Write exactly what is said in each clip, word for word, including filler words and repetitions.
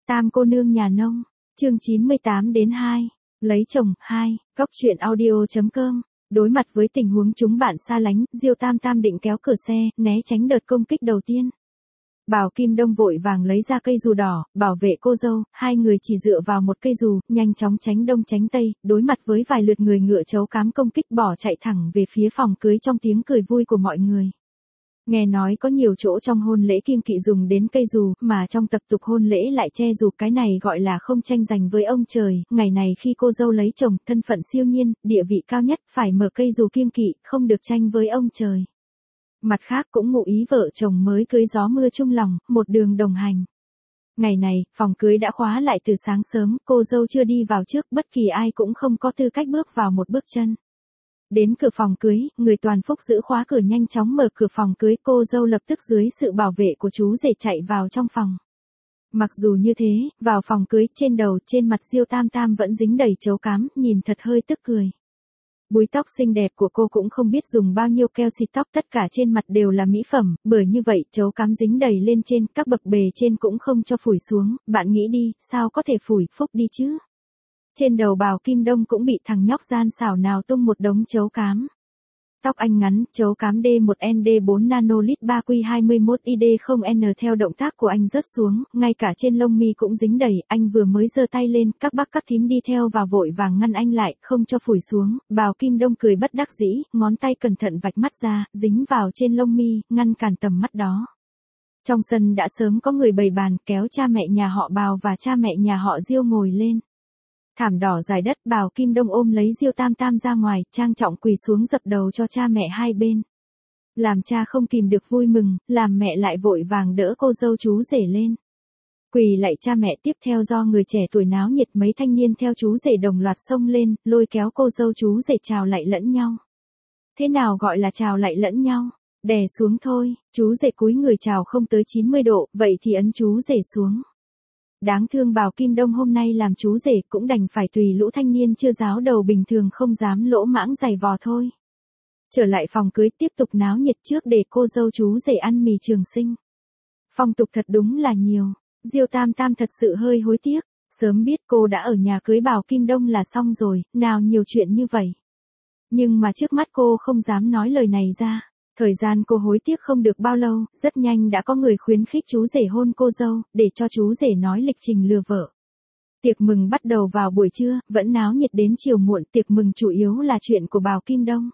Tam cô nương nhà nông, chương chín mươi tám đến hai, lấy chồng, hai, góc truyện audio.com. Đối mặt với tình huống chúng bạn xa lánh, Diêu Tam Tam định kéo cửa xe, né tránh đợt công kích đầu tiên. Bảo Kim Đông vội vàng lấy ra cây dù đỏ, bảo vệ cô dâu, hai người chỉ dựa vào một cây dù, nhanh chóng tránh đông tránh tây, đối mặt với vài lượt người ngựa trấu cám công kích bỏ chạy thẳng về phía phòng cưới trong tiếng cười vui của mọi người. Nghe nói có nhiều chỗ trong hôn lễ kiêng kỵ dùng đến cây dù, mà trong tập tục hôn lễ lại che dù, cái này gọi là không tranh giành với ông trời. Ngày này khi cô dâu lấy chồng, thân phận siêu nhiên, địa vị cao nhất, phải mở cây dù kiêng kỵ, không được tranh với ông trời. Mặt khác cũng ngụ ý vợ chồng mới cưới gió mưa chung lòng, một đường đồng hành. Ngày này, phòng cưới đã khóa lại từ sáng sớm, cô dâu chưa đi vào trước, bất kỳ ai cũng không có tư cách bước vào một bước chân. Đến cửa phòng cưới, người toàn phúc giữ khóa cửa nhanh chóng mở cửa phòng cưới, cô dâu lập tức dưới sự bảo vệ của chú rể chạy vào trong phòng. Mặc dù như thế, vào phòng cưới, trên đầu, trên mặt Diêu Tam Tam vẫn dính đầy trấu cám, nhìn thật hơi tức cười. Búi tóc xinh đẹp của cô cũng không biết dùng bao nhiêu keo xịt tóc, tất cả trên mặt đều là mỹ phẩm, bởi như vậy trấu cám dính đầy lên trên, các bậc bề trên cũng không cho phủi xuống, bạn nghĩ đi, sao có thể phủi, phúc đi chứ. Trên đầu Bảo Kim Đông cũng bị thằng nhóc gian xảo nào tung một đống trấu cám. Tóc anh ngắn, trấu cám D một N D bốn nanolit ba Q hai mốt I D không N theo động tác của anh rớt xuống, ngay cả trên lông mi cũng dính đầy, anh vừa mới giơ tay lên, các bác các thím đi theo và vội vàng ngăn anh lại, không cho phủi xuống. Bảo Kim Đông cười bất đắc dĩ, ngón tay cẩn thận vạch mắt ra, dính vào trên lông mi, ngăn cản tầm mắt đó. Trong sân đã sớm có người bày bàn, kéo cha mẹ nhà họ Bào và cha mẹ nhà họ Diêu ngồi lên. Thảm đỏ dài đất, Bảo Kim Đông ôm lấy Diêu Tam Tam ra ngoài, trang trọng quỳ xuống dập đầu cho cha mẹ hai bên. Làm cha không kìm được vui mừng, làm mẹ lại vội vàng đỡ cô dâu chú rể lên. Quỳ lạy cha mẹ, tiếp theo do người trẻ tuổi náo nhiệt, mấy thanh niên theo chú rể đồng loạt xông lên, lôi kéo cô dâu chú rể chào lạy lẫn nhau. Thế nào gọi là chào lạy lẫn nhau? Đè xuống thôi, chú rể cúi người chào không tới chín mươi độ, vậy thì ấn chú rể xuống. Đáng thương Bảo Kim Đông hôm nay làm chú rể cũng đành phải tùy lũ thanh niên chưa giáo đầu bình thường không dám lỗ mãng giày vò thôi. Trở lại phòng cưới tiếp tục náo nhiệt trước để cô dâu chú rể ăn mì trường sinh. Phong tục thật đúng là nhiều, Diêu Tam Tam thật sự hơi hối tiếc, sớm biết cô đã ở nhà cưới Bảo Kim Đông là xong rồi, nào nhiều chuyện như vậy. Nhưng mà trước mắt cô không dám nói lời này ra. Thời gian cô hối tiếc không được bao lâu, rất nhanh đã có người khuyến khích chú rể hôn cô dâu, để cho chú rể nói lịch trình lừa vợ. Tiệc mừng bắt đầu vào buổi trưa, vẫn náo nhiệt đến chiều muộn, tiệc mừng chủ yếu là chuyện của Bảo Kim Đông.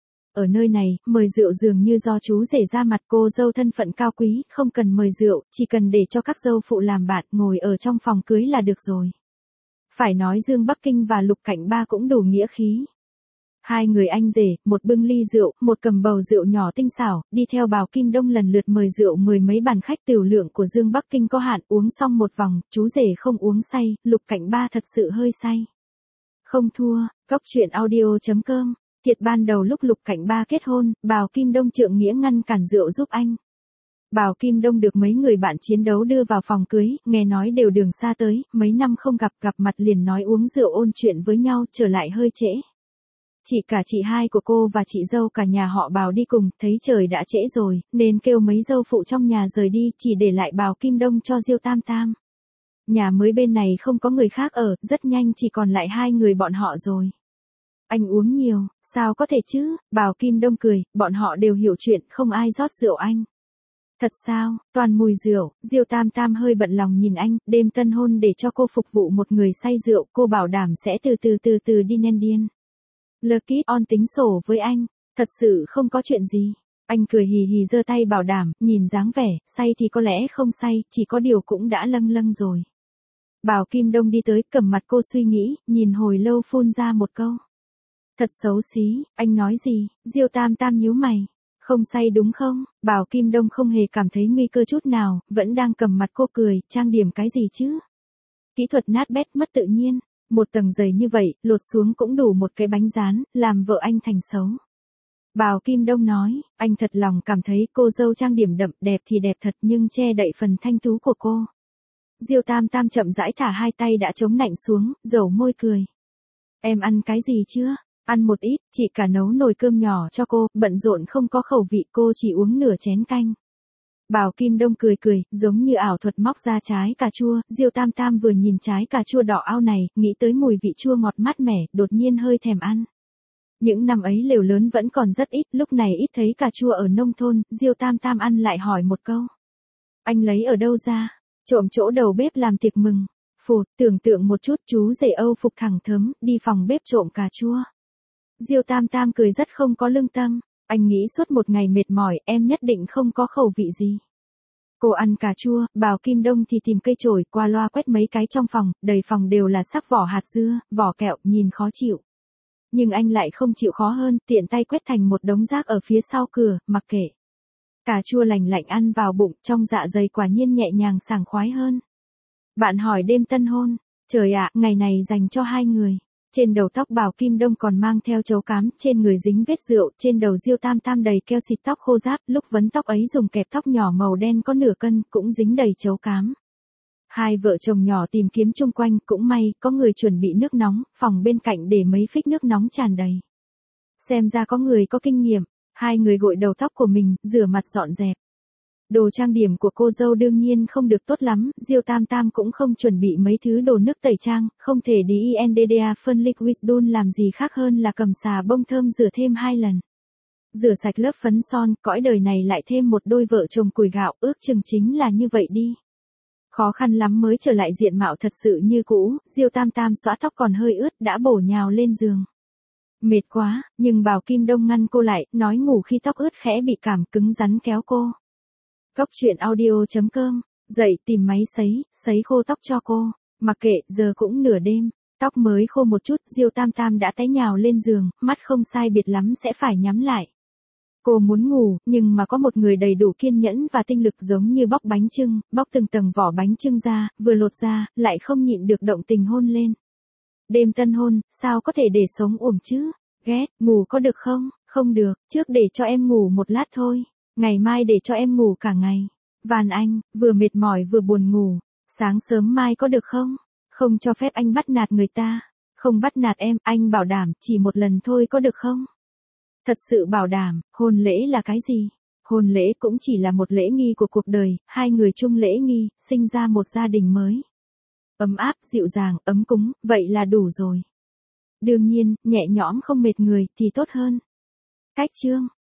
Ở nơi này, mời rượu dường như do chú rể ra mặt, cô dâu thân phận cao quý, không cần mời rượu, chỉ cần để cho các dâu phụ làm bạn, ngồi ở trong phòng cưới là được rồi. Phải nói Dương Bắc Kinh và Lục Cảnh Ba cũng đủ nghĩa khí. Hai người anh rể, một bưng ly rượu, một cầm bầu rượu nhỏ tinh xảo, đi theo Bảo Kim Đông lần lượt mời rượu mười mấy bàn khách. Tiểu lượng của Dương Bắc Kinh có hạn, uống xong một vòng, chú rể không uống say, Lục Cảnh Ba thật sự hơi say. Không thua, góc truyện audio.com. Thiệt ban đầu lúc Lục Cảnh Ba kết hôn, Bảo Kim Đông trượng nghĩa ngăn cản rượu giúp anh. Bảo Kim Đông được mấy người bạn chiến đấu đưa vào phòng cưới, nghe nói đều đường xa tới, mấy năm không gặp, gặp mặt liền nói uống rượu ôn chuyện với nhau, trở lại hơi trễ. Chị cả chị hai của cô và chị dâu cả nhà họ Bảo đi cùng, thấy trời đã trễ rồi, nên kêu mấy dâu phụ trong nhà rời đi, chỉ để lại Bảo Kim Đông cho Diêu Tam Tam. Nhà mới bên này không có người khác ở, rất nhanh chỉ còn lại hai người bọn họ rồi. Anh uống nhiều, sao có thể chứ, Bảo Kim Đông cười, bọn họ đều hiểu chuyện, không ai rót rượu anh. Thật sao, toàn mùi rượu, Diêu Tam Tam hơi bận lòng nhìn anh, đêm tân hôn để cho cô phục vụ một người say rượu, cô bảo đảm sẽ từ từ từ từ đi nên điên. Lucky on tính sổ với anh, thật sự không có chuyện gì. Anh cười hì hì giơ tay bảo đảm, nhìn dáng vẻ, say thì có lẽ không say, chỉ có điều cũng đã lâng lâng rồi. Bảo Kim Đông đi tới, cầm mặt cô suy nghĩ, nhìn hồi lâu phun ra một câu. Thật xấu xí, anh nói gì? Diêu Tam Tam nhíu mày. Không say đúng không? Bảo Kim Đông không hề cảm thấy nguy cơ chút nào, vẫn đang cầm mặt cô cười, trang điểm cái gì chứ? Kỹ thuật nát bét mất tự nhiên. Một tầng dày như vậy, lột xuống cũng đủ một cái bánh rán, làm vợ anh thành xấu. Bảo Kim Đông nói, anh thật lòng cảm thấy cô dâu trang điểm đậm, đẹp thì đẹp thật nhưng che đậy phần thanh tú của cô. Diêu Tam Tam chậm rãi thả hai tay đã chống nạnh xuống, dầu môi cười. Em ăn cái gì chưa? Ăn một ít, chị cả nấu nồi cơm nhỏ cho cô, bận rộn không có khẩu vị, cô chỉ uống nửa chén canh. Bảo Kim Đông cười cười, giống như ảo thuật móc ra trái cà chua, Diêu Tam Tam vừa nhìn trái cà chua đỏ ao này, nghĩ tới mùi vị chua ngọt mát mẻ, đột nhiên hơi thèm ăn. Những năm ấy lều lớn vẫn còn rất ít, lúc này ít thấy cà chua ở nông thôn, Diêu Tam Tam ăn lại hỏi một câu. Anh lấy ở đâu ra? Trộm chỗ đầu bếp làm tiệc mừng. Phụt, tưởng tượng một chút, chú rể Âu phục thẳng thớm, đi phòng bếp trộm cà chua. Diêu Tam Tam cười rất không có lương tâm. Anh nghĩ suốt một ngày mệt mỏi, em nhất định không có khẩu vị gì. Cô ăn cà chua, Bảo Kim Đông thì tìm cây chổi, qua loa quét mấy cái trong phòng, đầy phòng đều là sắc vỏ hạt dưa, vỏ kẹo, nhìn khó chịu. Nhưng anh lại không chịu khó hơn, tiện tay quét thành một đống rác ở phía sau cửa, mặc kệ. Cà chua lành lạnh ăn vào bụng, trong dạ dày quả nhiên nhẹ nhàng sảng khoái hơn. Bạn hỏi đêm tân hôn, trời ạ, ngày này dành cho hai người. Trên đầu tóc Bảo Kim Đông còn mang theo chấu cám, trên người dính vết rượu, trên đầu Diêu Tam Tam đầy keo xịt tóc khô ráp, lúc vấn tóc ấy dùng kẹp tóc nhỏ màu đen có nửa cân, cũng dính đầy chấu cám. Hai vợ chồng nhỏ tìm kiếm chung quanh, cũng may, có người chuẩn bị nước nóng, phòng bên cạnh để mấy phích nước nóng tràn đầy. Xem ra có người có kinh nghiệm, hai người gội đầu tóc của mình, rửa mặt dọn dẹp. Đồ trang điểm của cô dâu đương nhiên không được tốt lắm, Diêu Tam Tam cũng không chuẩn bị mấy thứ đồ nước tẩy trang, không thể đi Indea Fun Liquid Dun làm gì khác hơn là cầm xà bông thơm rửa thêm hai lần. Rửa sạch lớp phấn son, cõi đời này lại thêm một đôi vợ chồng cùi gạo, ước chừng chính là như vậy đi. Khó khăn lắm mới trở lại diện mạo thật sự như cũ, Diêu Tam Tam xõa tóc còn hơi ướt đã bổ nhào lên giường. Mệt quá, nhưng Bảo Kim Đông ngăn cô lại, nói ngủ khi tóc ướt khẽ bị cảm cứng rắn kéo cô. Cóc truyện audio chấm com, dậy tìm máy sấy, sấy khô tóc cho cô, mặc kệ, giờ cũng nửa đêm, tóc mới khô một chút, Diêu Tam Tam đã té nhào lên giường, mắt không sai biệt lắm sẽ phải nhắm lại. Cô muốn ngủ, nhưng mà có một người đầy đủ kiên nhẫn và tinh lực giống như bóc bánh chưng, bóc từng tầng vỏ bánh chưng ra, vừa lột ra, lại không nhịn được động tình hôn lên. Đêm tân hôn, sao có thể để sống uổng chứ? Ghét, ngủ có được không? Không được, trước để cho em ngủ một lát thôi. Ngày mai để cho em ngủ cả ngày. Van anh, vừa mệt mỏi vừa buồn ngủ. Sáng sớm mai có được không? Không cho phép anh bắt nạt người ta. Không bắt nạt em, anh bảo đảm, chỉ một lần thôi có được không? Thật sự bảo đảm, hôn lễ là cái gì? Hôn lễ cũng chỉ là một lễ nghi của cuộc đời, hai người chung lễ nghi, sinh ra một gia đình mới. Ấm áp, dịu dàng, ấm cúng, vậy là đủ rồi. Đương nhiên, nhẹ nhõm không mệt người thì tốt hơn. Cách chương